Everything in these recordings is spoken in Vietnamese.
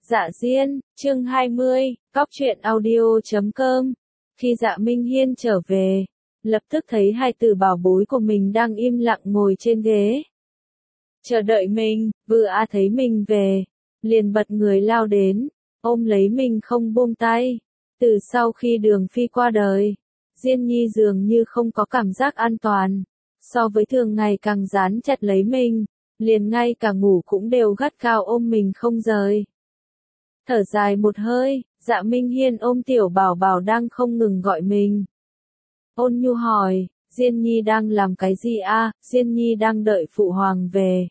Dạ Diên, chương 20, Cóc truyện audio.com. Khi Dạ Minh Hiên trở về, lập tức thấy hai tử bảo bối của mình đang im lặng ngồi trên ghế. Chờ đợi mình, vừa thấy mình về, liền bật người lao đến, ôm lấy mình không buông tay. Từ sau khi Đường Phi qua đời, Diên Nhi dường như không có cảm giác an toàn, so với thường ngày càng dán chặt lấy mình, liền ngay cả ngủ cũng đều gắt gao ôm mình không rời. Thở dài một hơi, Dạ Minh Hiên ôm tiểu bảo bảo đang không ngừng gọi mình. Ôn nhu hỏi, Diên Nhi đang làm cái gì a? Diên Nhi đang đợi phụ hoàng về.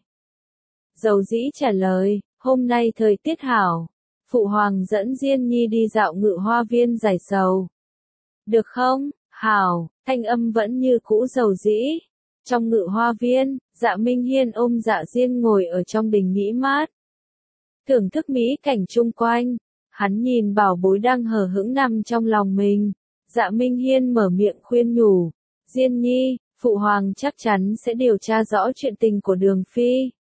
Dầu dĩ trả lời, hôm nay thời tiết hảo, phụ hoàng dẫn Diên Nhi đi dạo ngự hoa viên giải sầu. Được không? Hảo, thanh âm vẫn như cũ dầu dĩ. Trong ngự hoa viên, Dạ Minh Hiên ôm Dạ Diên ngồi ở trong đình nghỉ mát. Thưởng thức mỹ cảnh chung quanh, hắn nhìn bảo bối đang hờ hững nằm trong lòng mình. Dạ Minh Hiên mở miệng khuyên nhủ, Diên Nhi, phụ hoàng chắc chắn sẽ điều tra rõ chuyện tình của Đường Phi.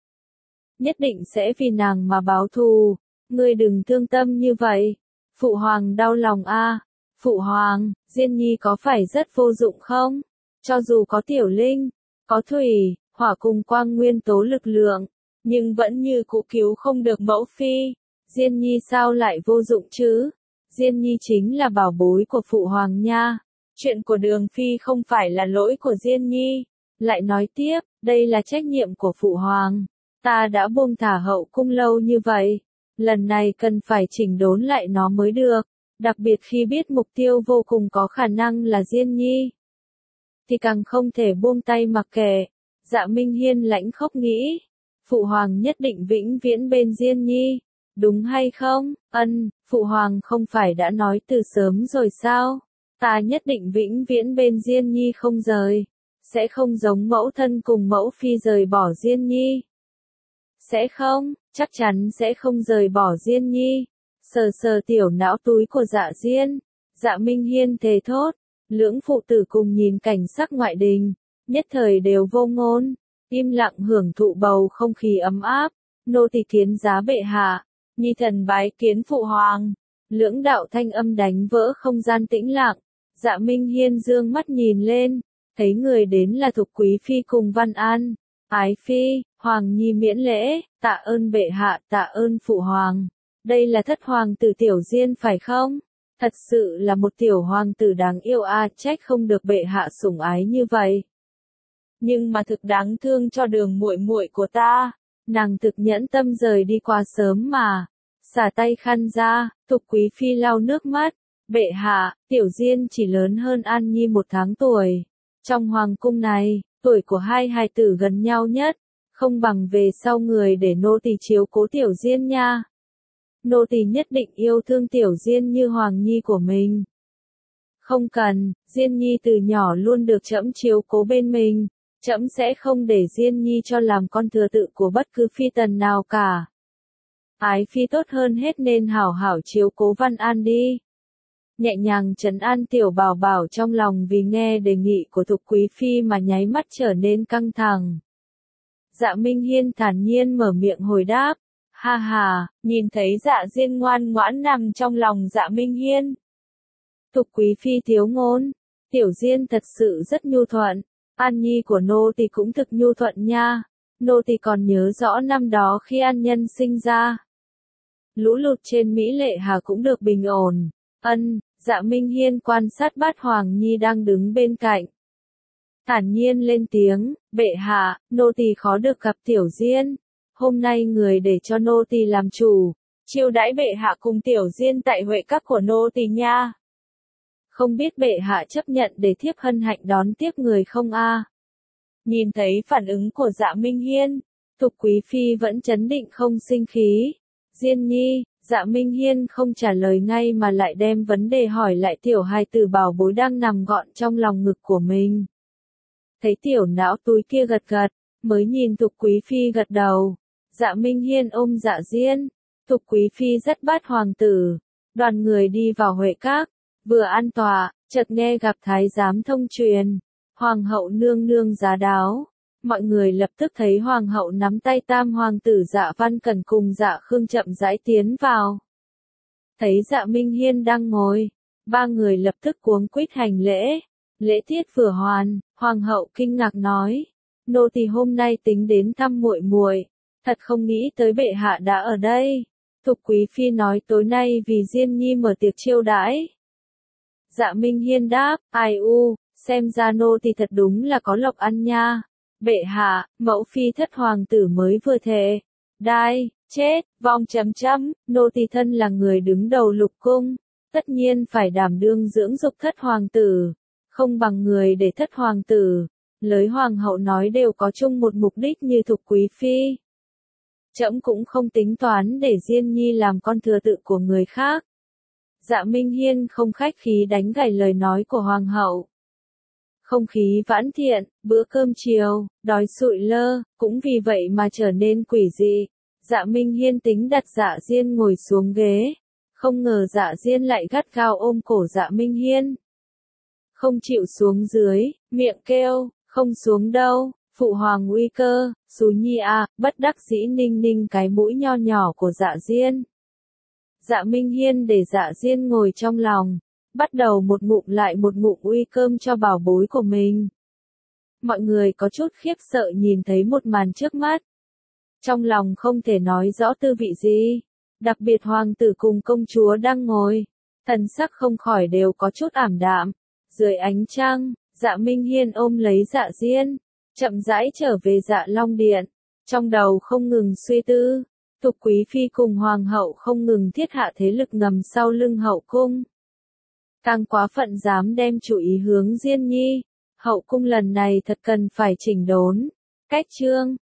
Nhất định sẽ vì nàng mà báo thù, ngươi đừng thương tâm như vậy. Phụ hoàng đau lòng a. Phụ hoàng, Diên Nhi có phải rất vô dụng không? Cho dù có tiểu linh, có thủy, hỏa cùng quang nguyên tố lực lượng, nhưng vẫn như cũ cứu không được mẫu phi. Diên Nhi sao lại vô dụng chứ? Diên Nhi chính là bảo bối của phụ hoàng nha. Chuyện của Đường Phi không phải là lỗi của Diên Nhi. Lại nói tiếp, đây là trách nhiệm của phụ hoàng. Ta đã buông thả hậu cung lâu như vậy. Lần này cần phải chỉnh đốn lại nó mới được. Đặc biệt khi biết mục tiêu vô cùng có khả năng là Diên Nhi, thì càng không thể buông tay mặc kệ. Dạ Minh Hiên lãnh khóc nghĩ, phụ hoàng nhất định vĩnh viễn bên Diên Nhi, đúng hay không? Ân, phụ hoàng không phải đã nói từ sớm rồi sao? Ta nhất định vĩnh viễn bên Diên Nhi không rời, sẽ không giống mẫu thân cùng mẫu phi rời bỏ Diên Nhi. Sẽ không, chắc chắn sẽ không rời bỏ Diên Nhi. Sờ sờ tiểu não túi của Dạ Diên, Dạ Minh Hiên thề thốt. Lưỡng phụ tử cùng nhìn cảnh sắc ngoại đình, nhất thời đều vô ngôn, im lặng hưởng thụ bầu không khí ấm áp. Nô tỳ kiến giá bệ hạ, nhi thần bái kiến phụ hoàng. Lưỡng đạo thanh âm đánh vỡ không gian tĩnh lặng. Dạ Minh Hiên dương mắt nhìn lên, thấy người đến là Thục Quý Phi cùng Văn An. Ái Phi, hoàng nhi miễn lễ, tạ ơn bệ hạ, tạ ơn phụ hoàng. Đây là thất hoàng tử Tiểu Diên phải không? Thật sự là một tiểu hoàng tử đáng yêu a, trách không được bệ hạ sủng ái như vậy. Nhưng mà thực đáng thương cho Đường muội muội của ta, nàng thực nhẫn tâm rời đi quá sớm mà. Xả tay khăn ra, Thục Quý Phi lau nước mắt. Bệ hạ, Tiểu Diên chỉ lớn hơn An Nhi 1 tháng tuổi. Trong hoàng cung này, tuổi của hai hài tử gần nhau nhất, không bằng về sau người để nô tỳ chiếu cố Tiểu Diên nha. Nô tỳ nhất định yêu thương Tiểu Diên như hoàng nhi của mình. Không cần, Diên Nhi từ nhỏ luôn được trẫm chiếu cố bên mình, trẫm sẽ không để Diên Nhi cho làm con thừa tự của bất cứ phi tần nào cả. Ái Phi tốt hơn hết nên hảo hảo chiếu cố Văn An đi. Nhẹ nhàng trấn an tiểu bảo bảo trong lòng vì nghe đề nghị của Thục Quý Phi mà nháy mắt trở nên căng thẳng. Dạ Minh Hiên thản nhiên mở miệng hồi đáp. Ha ha, nhìn thấy Dạ Diên ngoan ngoãn nằm trong lòng Dạ Minh Hiên. Thục Quý Phi thiếu ngôn, Tiểu Diên thật sự rất nhu thuận, An Nhi của nô tỳ cũng thực nhu thuận nha. Nô tỳ còn nhớ rõ năm đó khi An Nhân sinh ra, lũ lụt trên Mỹ Lệ Hà cũng được bình ổn. Ân, Dạ Minh Hiên quan sát Bát Hoàng Nhi đang đứng bên cạnh, thản nhiên lên tiếng, bệ hạ, nô tỳ khó được gặp Tiểu Diên. Hôm nay người để cho nô tỳ làm chủ, chiêu đãi bệ hạ cùng Tiểu Diên tại Huệ Các của nô tỳ nha. Không biết bệ hạ chấp nhận để thiếp hân hạnh đón tiếp người không a? Nhìn thấy phản ứng của Dạ Minh Hiên, Thục Quý Phi vẫn trấn định không sinh khí. Diên Nhi, Dạ Minh Hiên không trả lời ngay mà lại đem vấn đề hỏi lại tiểu hài tử bảo bối đang nằm gọn trong lòng ngực của mình. Thấy tiểu não túi kia gật gật, mới nhìn Thục Quý Phi gật đầu. Dạ Minh Hiên ôm Dạ Diên, Thục Quý Phi dắt Bát hoàng tử, đoàn người đi vào Huệ Các, vừa an tọa, chợt nghe gặp thái giám thông truyền, hoàng hậu nương nương giá đáo, Mọi người lập tức thấy hoàng hậu nắm tay tam hoàng tử Dạ Văn Cẩn cùng Dạ Khương chậm rãi tiến vào. Thấy Dạ Minh Hiên đang ngồi, ba người lập tức cuống quýt hành lễ. Lễ tiết vừa hoàn, hoàng hậu kinh ngạc nói: "Nô tỳ hôm nay tính đến thăm muội muội, thật không nghĩ tới bệ hạ đã ở đây." Thục quý phi nói tối nay vì Diên Nhi mở tiệc chiêu đãi. Dạ Minh Hiên đáp: "Ai u, xem ra nô tỳ thật đúng là có lộc ăn nha. Bệ hạ, mẫu phi thất hoàng tử mới vừa thề. Đai, chết, vong chấm chấm, nô tỳ thân là người đứng đầu lục cung, tất nhiên phải đảm đương dưỡng dục thất hoàng tử, không bằng người để thất hoàng tử." Lời hoàng hậu nói đều có chung một mục đích như Thục quý phi. Trẫm cũng không tính toán để Diên Nhi làm con thừa tự của người khác. Dạ Minh Hiên không khách khí đánh gãy lời nói của hoàng hậu. Không khí vãn thiện, bữa cơm chiều, đói sụi lơ, cũng vì vậy mà trở nên quỷ dị. Dạ Minh Hiên tính đặt Dạ Diên ngồi xuống ghế. Không ngờ Dạ Diên lại gắt gao ôm cổ Dạ Minh Hiên. Không chịu xuống dưới, miệng kêu, "Không xuống đâu, phụ hoàng nguy cơ." "Xú nhi à," bất đắc dĩ ninh ninh cái mũi nho nhỏ của Dạ Diên. Dạ Minh Hiên để Dạ Diên ngồi trong lòng, bắt đầu một ngụm lại một ngụm uy cơm cho bảo bối của mình. Mọi người có chút khiếp sợ nhìn thấy một màn trước mắt. Trong lòng không thể nói rõ tư vị gì. Đặc biệt hoàng tử cùng công chúa đang ngồi, thần sắc không khỏi đều có chút ảm đạm. Dưới ánh trăng, Dạ Minh Hiên ôm lấy Dạ Diên, chậm rãi trở về Dạ Long Điện. Trong đầu không ngừng suy tư. Thục quý phi cùng hoàng hậu không ngừng thiết hạ thế lực ngầm sau lưng hậu cung. Càng quá phận dám đem chủ ý hướng Diên Nhi. Hậu cung lần này thật cần phải chỉnh đốn. Cách chương